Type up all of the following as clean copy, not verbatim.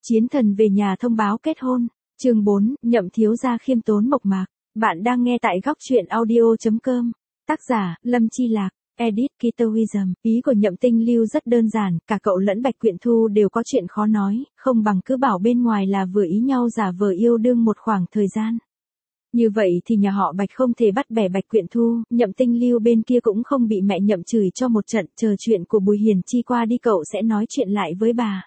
Chiến thần về nhà thông báo kết hôn. Chương 4, Nhậm thiếu gia khiêm tốn mộc mạc. Bạn đang nghe tại góc truyện audio.com. Tác giả, Lâm Chi Lạc. Edit Kitowism. Ý của Nhậm Tinh Lưu rất đơn giản, cả cậu lẫn Bạch Quyện Thu đều có chuyện khó nói, không bằng cứ bảo bên ngoài là vừa ý nhau giả vờ yêu đương một khoảng thời gian. Như vậy thì nhà họ Bạch không thể bắt bẻ Bạch Quyện Thu, Nhậm Tinh Lưu bên kia cũng không bị mẹ Nhậm chửi cho một trận, chờ chuyện của Bùi Hiền Chi qua đi cậu sẽ nói chuyện lại với bà.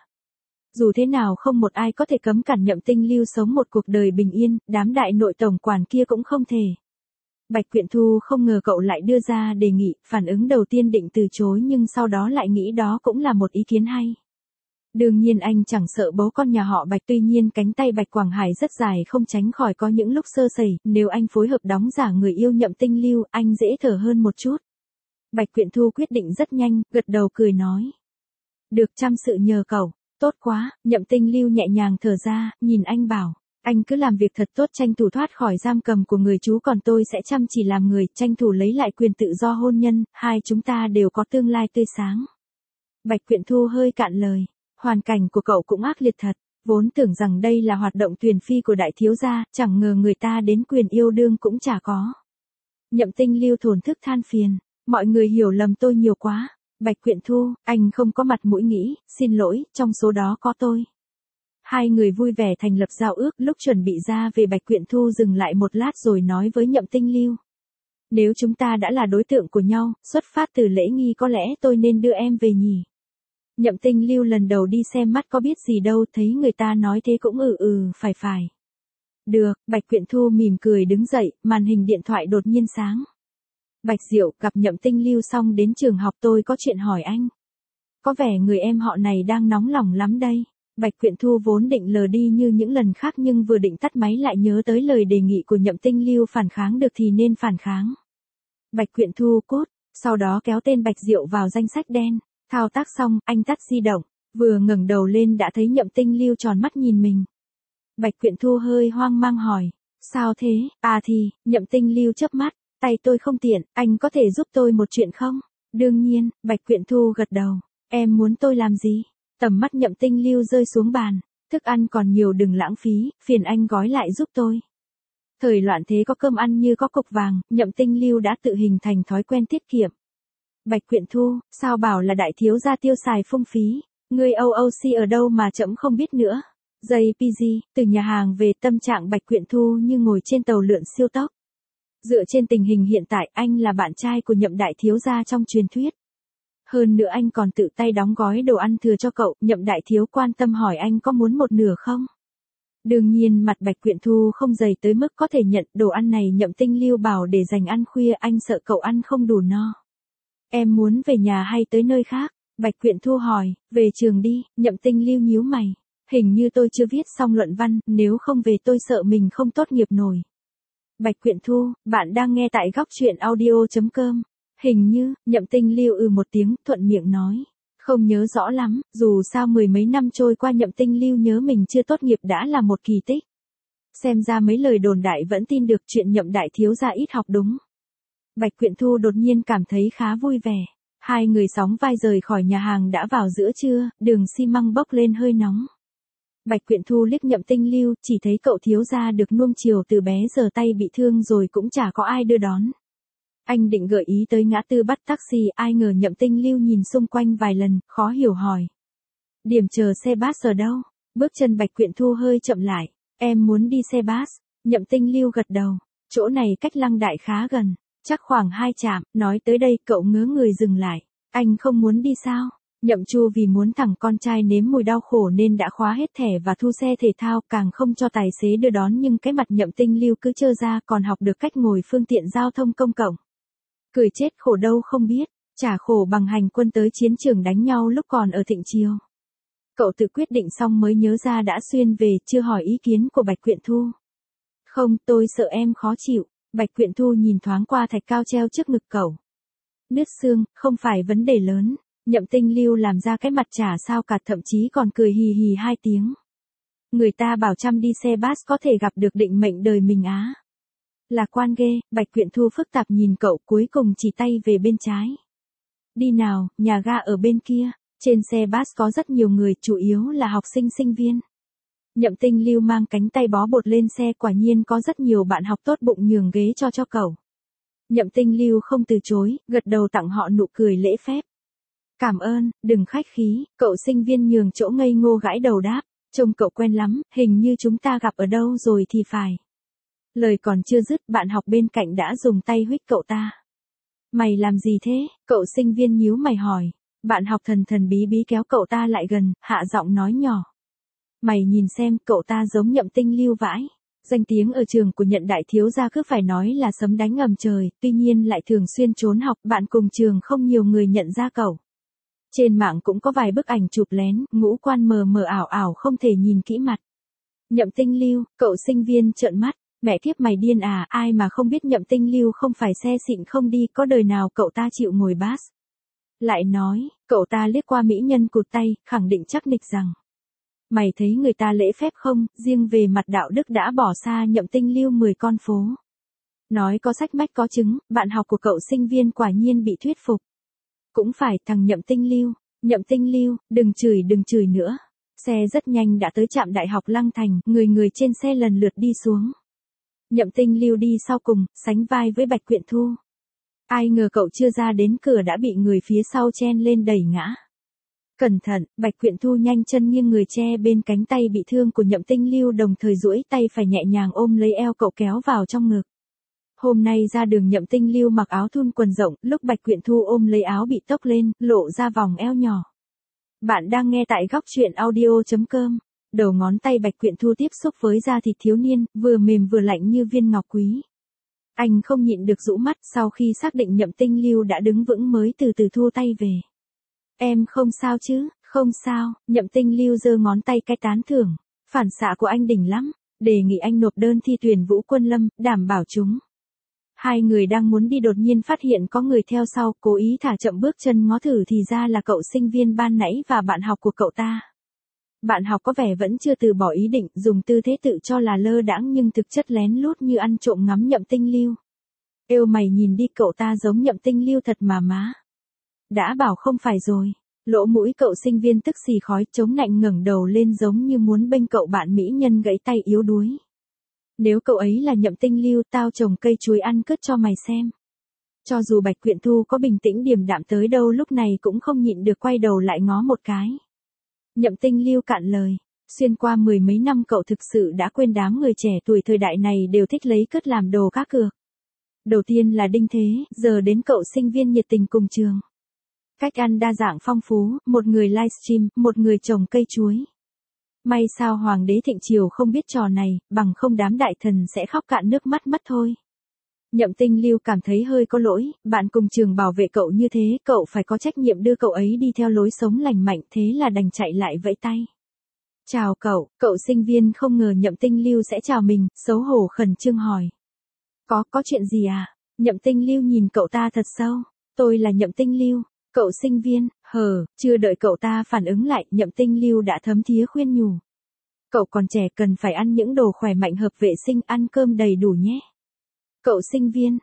Dù thế nào không một ai có thể cấm cản Nhậm Tinh Lưu sống một cuộc đời bình yên, đám đại nội tổng quản kia cũng không thể. Bạch Quyện Thu không ngờ cậu lại đưa ra đề nghị, phản ứng đầu tiên định từ chối nhưng sau đó lại nghĩ đó cũng là một ý kiến hay. Đương nhiên anh chẳng sợ bố con nhà họ Bạch, tuy nhiên cánh tay Bạch Quảng Hải rất dài không tránh khỏi có những lúc sơ sẩy, nếu anh phối hợp đóng giả người yêu Nhậm Tinh Lưu, anh dễ thở hơn một chút. Bạch Quyện Thu quyết định rất nhanh, gật đầu cười nói. Được, trăm sự nhờ cậu, tốt quá. Nhậm Tinh Lưu nhẹ nhàng thở ra, nhìn anh bảo. Anh cứ làm việc thật tốt, tranh thủ thoát khỏi giam cầm của người chú, còn tôi sẽ chăm chỉ làm người, tranh thủ lấy lại quyền tự do hôn nhân, hai chúng ta đều có tương lai tươi sáng. Bạch Quyện Thu hơi cạn lời. Hoàn cảnh của cậu cũng ác liệt thật, vốn tưởng rằng đây là hoạt động tuyển phi của đại thiếu gia, chẳng ngờ người ta đến quyền yêu đương cũng chả có. Nhậm Tinh Lưu thổn thức than phiền, mọi người hiểu lầm tôi nhiều quá. Bạch Quyện Thu, anh không có mặt mũi nghĩ, xin lỗi, trong số đó có tôi. Hai người vui vẻ thành lập giao ước, lúc chuẩn bị ra về Bạch Quyện Thu dừng lại một lát rồi nói với Nhậm Tinh Lưu. Nếu chúng ta đã là đối tượng của nhau, xuất phát từ lễ nghi có lẽ tôi nên đưa em về nhỉ. Nhậm Tinh Lưu lần đầu đi xem mắt có biết gì đâu, thấy người ta nói thế cũng phải. Được, Bạch Quyện Thu mỉm cười đứng dậy, màn hình điện thoại đột nhiên sáng. Bạch Diệu, gặp Nhậm Tinh Lưu xong đến trường học tôi có chuyện hỏi anh. Có vẻ người em họ này đang nóng lòng lắm đây. Bạch Quyện Thu vốn định lờ đi như những lần khác nhưng vừa định tắt máy lại nhớ tới lời đề nghị của Nhậm Tinh Lưu, phản kháng được thì nên phản kháng. Bạch Quyện Thu cốt, sau đó kéo tên Bạch Diệu vào danh sách đen. Thao tác xong, anh tắt di động, vừa ngẩng đầu lên đã thấy Nhậm Tinh Lưu tròn mắt nhìn mình. Bạch Quyện Thu hơi hoang mang hỏi, sao thế? À thì, Nhậm Tinh Lưu chớp mắt, tay tôi không tiện, anh có thể giúp tôi một chuyện không? Đương nhiên, Bạch Quyện Thu gật đầu, em muốn tôi làm gì? Tầm mắt Nhậm Tinh Lưu rơi xuống bàn, thức ăn còn nhiều đừng lãng phí, phiền anh gói lại giúp tôi. Thời loạn thế có cơm ăn như có cục vàng, Nhậm Tinh Lưu đã tự hình thành thói quen tiết kiệm. Bạch Quyện Thu, sao bảo là đại thiếu gia tiêu xài phung phí, người OOC ở đâu mà trẫm không biết nữa. JPG, từ nhà hàng về, tâm trạng Bạch Quyện Thu như ngồi trên tàu lượn siêu tốc. Dựa trên tình hình hiện tại, anh là bạn trai của Nhậm đại thiếu gia trong truyền thuyết. Hơn nữa anh còn tự tay đóng gói đồ ăn thừa cho cậu, Nhậm đại thiếu quan tâm hỏi anh có muốn một nửa không? Đương nhiên mặt Bạch Quyện Thu không dày tới mức có thể nhận, đồ ăn này Nhậm Tinh Lưu bảo để dành ăn khuya, anh sợ cậu ăn không đủ no. Em muốn về nhà hay tới nơi khác? Bạch Quyện Thu hỏi, về trường đi. Nhậm Tinh Lưu nhíu mày. Hình như tôi chưa viết xong luận văn, nếu không về tôi sợ mình không tốt nghiệp nổi. Bạch Quyện Thu, bạn đang nghe tại góc truyện audio.com. Hình như, Nhậm Tinh Lưu một tiếng, thuận miệng nói. Không nhớ rõ lắm, dù sao mười mấy năm trôi qua Nhậm Tinh Lưu nhớ mình chưa tốt nghiệp đã là một kỳ tích. Xem ra mấy lời đồn đại vẫn tin được, chuyện Nhậm đại thiếu gia ít học đúng. Bạch Quyện Thu đột nhiên cảm thấy khá vui vẻ. Hai người sóng vai rời khỏi nhà hàng đã vào giữa trưa, đường xi măng bốc lên hơi nóng. Bạch Quyện Thu liếc Nhậm Tinh Lưu, chỉ thấy cậu thiếu gia được nuông chiều từ bé giờ tay bị thương rồi cũng chả có ai đưa đón. Anh định gợi ý tới ngã tư bắt taxi, ai ngờ Nhậm Tinh Lưu nhìn xung quanh vài lần, khó hiểu hỏi. Điểm chờ xe bus ở đâu? Bước chân Bạch Quyện Thu hơi chậm lại. Em muốn đi xe bus. Nhậm Tinh Lưu gật đầu. Chỗ này cách Lăng Đại khá gần. Chắc khoảng 2 trạm, nói tới đây cậu ngớ người dừng lại. Anh không muốn đi sao? Nhậm Chu vì muốn thằng con trai nếm mùi đau khổ nên đã khóa hết thẻ và thu xe thể thao, càng không cho tài xế đưa đón, nhưng cái mặt Nhậm Tinh Lưu cứ trơ ra, còn học được cách ngồi phương tiện giao thông công cộng. Cười chết khổ đâu không biết, chả khổ bằng hành quân tới chiến trường đánh nhau lúc còn ở Thịnh Triều. Cậu tự quyết định xong mới nhớ ra đã xuyên về, chưa hỏi ý kiến của Bạch Quyện Thu. Không, tôi sợ em khó chịu. Bạch Quyện Thu nhìn thoáng qua thạch cao treo trước ngực cậu. Nứt xương, không phải vấn đề lớn. Nhậm Tinh Lưu làm ra cái mặt chả sao cả, thậm chí còn cười hì hì 2 tiếng. Người ta bảo chăm đi xe bus có thể gặp được định mệnh đời mình á. Lạc quan ghê. Bạch Quyện Thu phức tạp nhìn cậu, cuối cùng chỉ tay về bên trái. Đi nào, nhà ga ở bên kia. Trên xe bus có rất nhiều người, chủ yếu là học sinh sinh viên. Nhậm Tinh Lưu mang cánh tay bó bột lên xe, quả nhiên có rất nhiều bạn học tốt bụng nhường ghế cho cậu. Nhậm Tinh Lưu không từ chối, gật đầu tặng họ nụ cười lễ phép. Cảm ơn, đừng khách khí, cậu sinh viên nhường chỗ ngây ngô gãi đầu đáp, trông cậu quen lắm, hình như chúng ta gặp ở đâu rồi thì phải. Lời còn chưa dứt, bạn học bên cạnh đã dùng tay huých cậu ta. Mày làm gì thế? Cậu sinh viên nhíu mày hỏi. Bạn học thần thần bí bí kéo cậu ta lại gần, hạ giọng nói nhỏ. Mày nhìn xem, cậu ta giống Nhậm Tinh Lưu vãi. Danh tiếng ở trường của Nhận đại thiếu gia cứ phải nói là sấm đánh ngầm trời, tuy nhiên lại thường xuyên trốn học, bạn cùng trường không nhiều người nhận ra cậu. Trên mạng cũng có vài bức ảnh chụp lén, ngũ quan mờ mờ ảo ảo không thể nhìn kỹ mặt. Nhậm Tinh Lưu, cậu sinh viên trợn mắt, mẹ kiếp mày điên à, ai mà không biết Nhậm Tinh Lưu không phải xe xịn không đi, có đời nào cậu ta chịu ngồi bus. Lại nói, cậu ta liếc qua mỹ nhân cụt tay, khẳng định chắc nịch rằng. Mày thấy người ta lễ phép không, riêng về mặt đạo đức đã bỏ xa Nhậm Tinh Lưu 10 con phố. Nói có sách mách có chứng, bạn học của cậu sinh viên quả nhiên bị thuyết phục. Cũng phải, thằng Nhậm Tinh Lưu, đừng chửi nữa. Xe rất nhanh đã tới trạm đại học Lăng Thành, người trên xe lần lượt đi xuống. Nhậm Tinh Lưu đi sau cùng, sánh vai với Bạch Quyện Thu. Ai ngờ cậu chưa ra đến cửa đã bị người phía sau chen lên đẩy ngã. Cẩn thận, Bạch Quyện Thu nhanh chân nghiêng người che bên cánh tay bị thương của Nhậm Tinh Lưu, đồng thời duỗi tay phải nhẹ nhàng ôm lấy eo cậu kéo vào trong ngực. Hôm nay ra đường Nhậm Tinh Lưu mặc áo thun quần rộng, lúc Bạch Quyện Thu ôm lấy áo bị tốc lên, lộ ra vòng eo nhỏ. Bạn đang nghe tại góc truyện audio.com. Đầu ngón tay Bạch Quyện Thu tiếp xúc với da thịt thiếu niên, vừa mềm vừa lạnh như viên ngọc quý. Anh không nhịn được rũ mắt, sau khi xác định Nhậm Tinh Lưu đã đứng vững mới từ từ thu tay về. Em không sao chứ? Không sao, Nhậm Tinh Lưu giơ ngón tay cái tán thưởng. Phản xạ của anh đỉnh lắm, đề nghị anh nộp đơn thi tuyển Vũ Quân Lâm, đảm bảo chúng. Hai người đang muốn đi đột nhiên phát hiện có người theo sau, cố ý thả chậm bước chân ngó thử thì ra là cậu sinh viên ban nãy và bạn học của cậu ta. Bạn học có vẻ vẫn chưa từ bỏ ý định, dùng tư thế tự cho là lơ đãng nhưng thực chất lén lút như ăn trộm ngắm Nhậm Tinh Lưu. Êu mày nhìn đi, cậu ta giống Nhậm Tinh Lưu thật mà má. Đã bảo không phải rồi. Lỗ mũi cậu sinh viên tức xì khói, chống nạnh ngẩng đầu lên giống như muốn bênh cậu bạn mỹ nhân gãy tay yếu đuối. Nếu cậu ấy là Nhậm Tinh Lưu, tao trồng cây chuối ăn cứt cho mày xem. Cho dù Bạch Quyện Thu có bình tĩnh điềm đạm tới đâu lúc này cũng không nhịn được quay đầu lại ngó một cái. Nhậm Tinh Lưu cạn lời. Xuyên qua mười mấy năm cậu thực sự đã quên đám người trẻ tuổi thời đại này đều thích lấy cứt làm đồ cá cược. Đầu tiên là Đinh Thế, giờ đến cậu sinh viên nhiệt tình cùng trường. Cách ăn đa dạng phong phú, một người livestream, một người trồng cây chuối. May sao Hoàng đế Thịnh Triều không biết trò này, bằng không đám đại thần sẽ khóc cạn nước mắt mất thôi. Nhậm Tinh Lưu cảm thấy hơi có lỗi, bạn cùng trường bảo vệ cậu như thế, cậu phải có trách nhiệm đưa cậu ấy đi theo lối sống lành mạnh, thế là đành chạy lại vẫy tay. Chào cậu sinh viên không ngờ Nhậm Tinh Lưu sẽ chào mình, xấu hổ khẩn trương hỏi. Có chuyện gì à? Nhậm Tinh Lưu nhìn cậu ta thật sâu. Tôi là Nhậm Tinh Lưu. Cậu sinh viên, chưa đợi cậu ta phản ứng lại, Nhậm Tinh Lưu đã thấm thía khuyên nhủ. Cậu còn trẻ cần phải ăn những đồ khỏe mạnh hợp vệ sinh, ăn cơm đầy đủ nhé. Cậu sinh viên,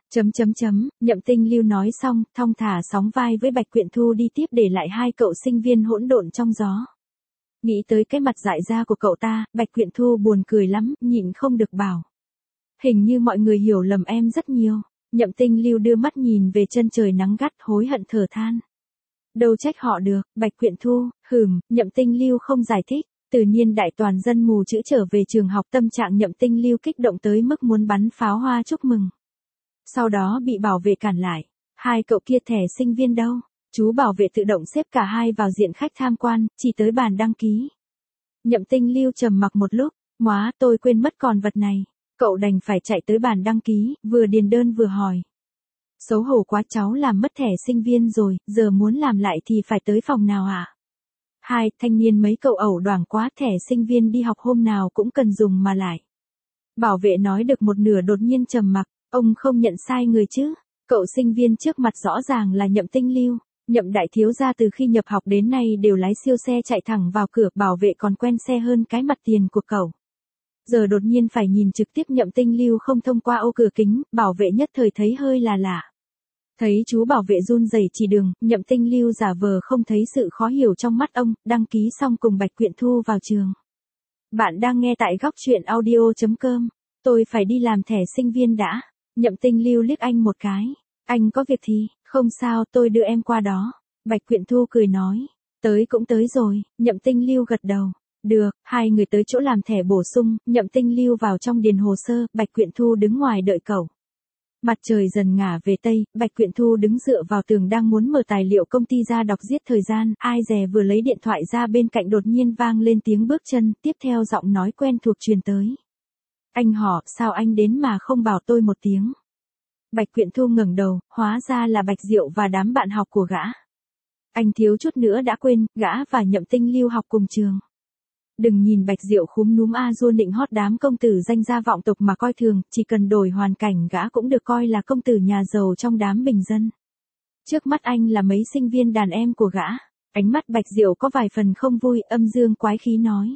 Nhậm Tinh Lưu nói xong, thong thả sóng vai với Bạch Quyện Thu đi tiếp để lại hai cậu sinh viên hỗn độn trong gió. Nghĩ tới cái mặt dại ra của cậu ta, Bạch Quyện Thu buồn cười lắm, nhịn không được bảo. Hình như mọi người hiểu lầm em rất nhiều. Nhậm Tinh Lưu đưa mắt nhìn về chân trời nắng gắt, hối hận thở than. Đâu trách họ được, Bạch Quyện Thu, Nhậm Tinh Lưu không giải thích. Từ niên đại toàn dân mù chữ trở về trường học, tâm trạng Nhậm Tinh Lưu kích động tới mức muốn bắn pháo hoa chúc mừng. Sau đó bị bảo vệ cản lại. Hai cậu kia thẻ sinh viên đâu? Chú bảo vệ tự động xếp cả hai vào diện khách tham quan, chỉ tới bàn đăng ký. Nhậm Tinh Lưu trầm mặc một lúc, móa tôi quên mất còn vật này. Cậu đành phải chạy tới bàn đăng ký, vừa điền đơn vừa hỏi. Xấu hổ quá, cháu làm mất thẻ sinh viên rồi, giờ muốn làm lại thì phải tới phòng nào ạ? Hai thanh niên mấy cậu ẩu đoảng quá, thẻ sinh viên đi học hôm nào cũng cần dùng mà lại. Bảo vệ nói được một nửa đột nhiên trầm mặc, ông không nhận sai người chứ? Cậu sinh viên trước mặt rõ ràng là Nhậm Tinh Lưu. Nhậm đại thiếu gia từ khi nhập học đến nay đều lái siêu xe chạy thẳng vào cửa, bảo vệ còn quen xe hơn cái mặt tiền của cậu. Giờ đột nhiên phải nhìn trực tiếp Nhậm Tinh Lưu không thông qua ô cửa kính, bảo vệ nhất thời thấy hơi là lạ. Thấy chú bảo vệ run rẩy chỉ đường, Nhậm Tinh Lưu giả vờ không thấy sự khó hiểu trong mắt ông, đăng ký xong cùng Bạch Quyện Thu vào trường. Bạn đang nghe tại góc chuyện audio.com. Tôi phải đi làm thẻ sinh viên đã. Nhậm Tinh Lưu liếc anh một cái. Anh có việc thì, không sao, tôi đưa em qua đó. Bạch Quyện Thu cười nói. Tới cũng tới rồi, Nhậm Tinh Lưu gật đầu. Được, hai người tới chỗ làm thẻ bổ sung, Nhậm Tinh Lưu vào trong điền hồ sơ, Bạch Quyện Thu đứng ngoài đợi cậu. Mặt trời dần ngả về tây, Bạch Quyện Thu đứng dựa vào tường đang muốn mở tài liệu công ty ra đọc giết thời gian, ai dè vừa lấy điện thoại ra bên cạnh đột nhiên vang lên tiếng bước chân, tiếp theo giọng nói quen thuộc truyền tới. Anh họ, sao anh đến mà không bảo tôi một tiếng? Bạch Quyện Thu ngẩng đầu, hóa ra là Bạch Diệu và đám bạn học của gã. Anh thiếu chút nữa đã quên, gã và Nhậm Tinh Lưu học cùng trường. Đừng nhìn Bạch Diệu khúm núm a dua nịnh hót đám công tử danh gia vọng tộc mà coi thường, chỉ cần đổi hoàn cảnh gã cũng được coi là công tử nhà giàu trong đám bình dân. Trước mắt anh là mấy sinh viên đàn em của gã. Ánh mắt Bạch Diệu có vài phần không vui, âm dương quái khí nói.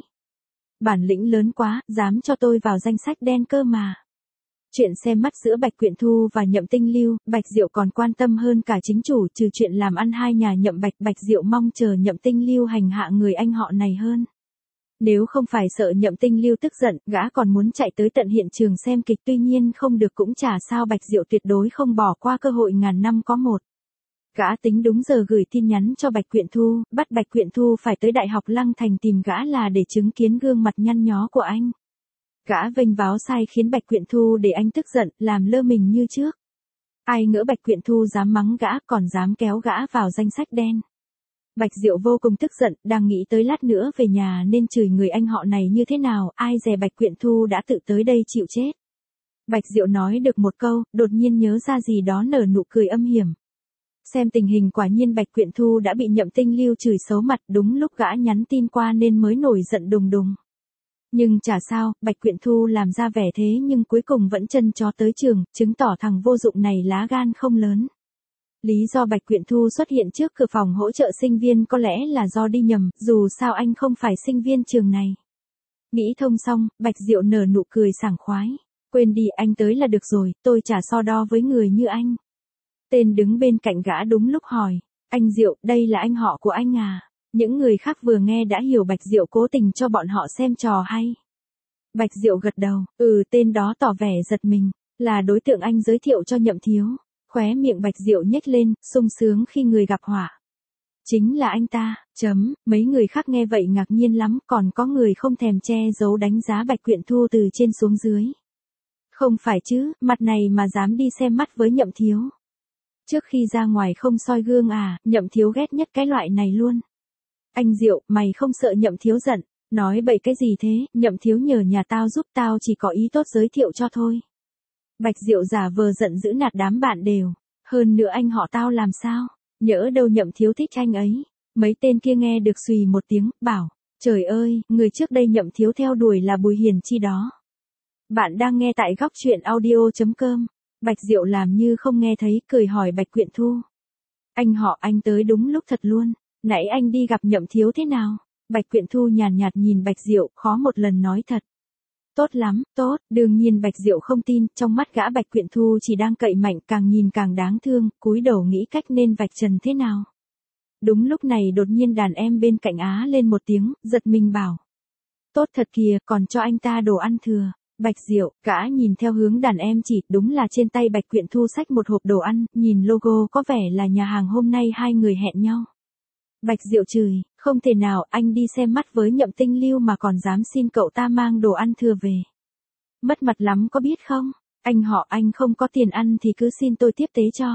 Bản lĩnh lớn quá, dám cho tôi vào danh sách đen cơ mà. Chuyện xem mắt giữa Bạch Quyện Thu và Nhậm Tinh Lưu, Bạch Diệu còn quan tâm hơn cả chính chủ, trừ chuyện làm ăn hai nhà Nhậm Bạch. Bạch Diệu mong chờ Nhậm Tinh Lưu hành hạ người anh họ này hơn. Nếu không phải sợ Nhậm Tinh Lưu tức giận, gã còn muốn chạy tới tận hiện trường xem kịch, tuy nhiên không được cũng chả sao, Bạch Diệu tuyệt đối không bỏ qua cơ hội ngàn năm có một. Gã tính đúng giờ gửi tin nhắn cho Bạch Quyện Thu, bắt Bạch Quyện Thu phải tới Đại học Lăng Thành tìm gã là để chứng kiến gương mặt nhăn nhó của anh. Gã vênh váo sai khiến Bạch Quyện Thu để anh tức giận, làm lơ mình như trước. Ai ngỡ Bạch Quyện Thu dám mắng gã, còn dám kéo gã vào danh sách đen. Bạch Diệu vô cùng tức giận, đang nghĩ tới lát nữa về nhà nên chửi người anh họ này như thế nào, ai dè Bạch Quyện Thu đã tự tới đây chịu chết. Bạch Diệu nói được một câu, đột nhiên nhớ ra gì đó nở nụ cười âm hiểm. Xem tình hình quả nhiên Bạch Quyện Thu đã bị Nhậm Tinh Lưu chửi xấu mặt, đúng lúc gã nhắn tin qua nên mới nổi giận đùng đùng. Nhưng chả sao, Bạch Quyện Thu làm ra vẻ thế nhưng cuối cùng vẫn chân chó tới trường, chứng tỏ thằng vô dụng này lá gan không lớn. Lý do Bạch Quyện Thu xuất hiện trước cửa phòng hỗ trợ sinh viên có lẽ là do đi nhầm, dù sao anh không phải sinh viên trường này. Nghĩ thông xong, Bạch Diệu nở nụ cười sảng khoái. Quên đi, anh tới là được rồi, tôi chả so đo với người như anh. Tên đứng bên cạnh gã đúng lúc hỏi. Anh Diệu, đây là anh họ của anh à? Những người khác vừa nghe đã hiểu Bạch Diệu cố tình cho bọn họ xem trò hay. Bạch Diệu gật đầu, tên đó tỏ vẻ giật mình, là đối tượng anh giới thiệu cho Nhậm Thiếu. Khóe miệng Bạch Diệu nhếch lên, sung sướng khi người gặp họa. Chính là anh ta, mấy người khác nghe vậy ngạc nhiên lắm, còn có người không thèm che giấu đánh giá Bạch Quyện Thu từ trên xuống dưới. Không phải chứ, mặt này mà dám đi xem mắt với Nhậm Thiếu. Trước khi ra ngoài không soi gương à, Nhậm Thiếu ghét nhất cái loại này luôn. Anh Diệu, mày không sợ Nhậm Thiếu giận, nói bậy cái gì thế, Nhậm Thiếu nhờ nhà tao giúp, tao chỉ có ý tốt giới thiệu cho thôi. Bạch Diệu giả vờ giận dữ nạt đám bạn đều. Hơn nữa anh họ tao làm sao? Nhỡ đâu Nhậm Thiếu thích anh ấy. Mấy tên kia nghe được xùy một tiếng, bảo. Trời ơi, người trước đây Nhậm Thiếu theo đuổi là Bùi Hiền Chi đó. Bạn đang nghe tại góc chuyện audio.com. Bạch Diệu làm như không nghe thấy, cười hỏi Bạch Quyện Thu. Anh họ anh tới đúng lúc thật luôn. Nãy anh đi gặp Nhậm Thiếu thế nào? Bạch Quyện Thu nhàn nhạt nhìn Bạch Diệu, khó một lần nói thật. Tốt lắm, tốt, đương nhiên Bạch Diệu không tin, trong mắt gã Bạch Quyện Thu chỉ đang cậy mạnh, càng nhìn càng đáng thương, cúi đầu nghĩ cách nên vạch trần thế nào. Đúng lúc này đột nhiên đàn em bên cạnh á lên một tiếng, giật mình bảo. Tốt thật kìa, còn cho anh ta đồ ăn thừa. Bạch Diệu, gã nhìn theo hướng đàn em chỉ, đúng là trên tay Bạch Quyện Thu xách một hộp đồ ăn, nhìn logo có vẻ là nhà hàng hôm nay hai người hẹn nhau. Bạch Diệu chửi, không thể nào, anh đi xem mắt với Nhậm Tinh Lưu mà còn dám xin cậu ta mang đồ ăn thừa về. Mất mặt lắm có biết không? Anh họ anh không có tiền ăn thì cứ xin tôi tiếp tế cho.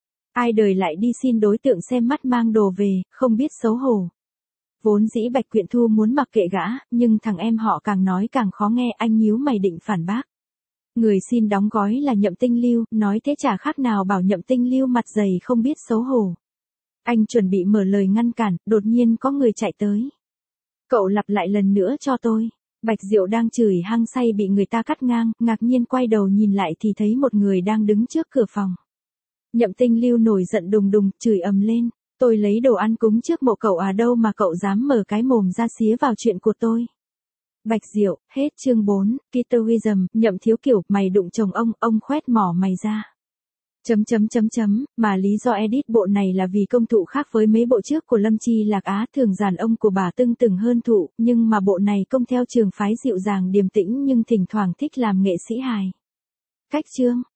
Ai đời lại đi xin đối tượng xem mắt mang đồ về, không biết xấu hổ. Vốn dĩ Bạch Quyện Thu muốn mặc kệ gã, nhưng thằng em họ càng nói càng khó nghe, anh nhíu mày định phản bác. Người xin đóng gói là Nhậm Tinh Lưu, nói thế chả khác nào bảo Nhậm Tinh Lưu mặt dày không biết xấu hổ. Anh chuẩn bị mở lời ngăn cản, đột nhiên có người chạy tới. Cậu lặp lại lần nữa cho tôi. Bạch Diệu đang chửi hăng say bị người ta cắt ngang, ngạc nhiên quay đầu nhìn lại thì thấy một người đang đứng trước cửa phòng. Nhậm Tinh Lưu nổi giận đùng đùng, chửi ầm lên. Tôi lấy đồ ăn cúng trước mộ cậu à, đâu mà cậu dám mở cái mồm ra xía vào chuyện của tôi. Bạch Diệu, hết chương 4, Peter Wisdom, Nhậm Thiếu kiểu, mày đụng chồng ông khoét mỏ mày ra. Mà lý do edit bộ này là vì công thụ khác với mấy bộ trước của Lâm Chi Lạc Á thường giàn ông của bà tưng từng hơn thụ, nhưng mà bộ này công theo trường phái dịu dàng điềm tĩnh nhưng thỉnh thoảng thích làm nghệ sĩ hài. Cách chương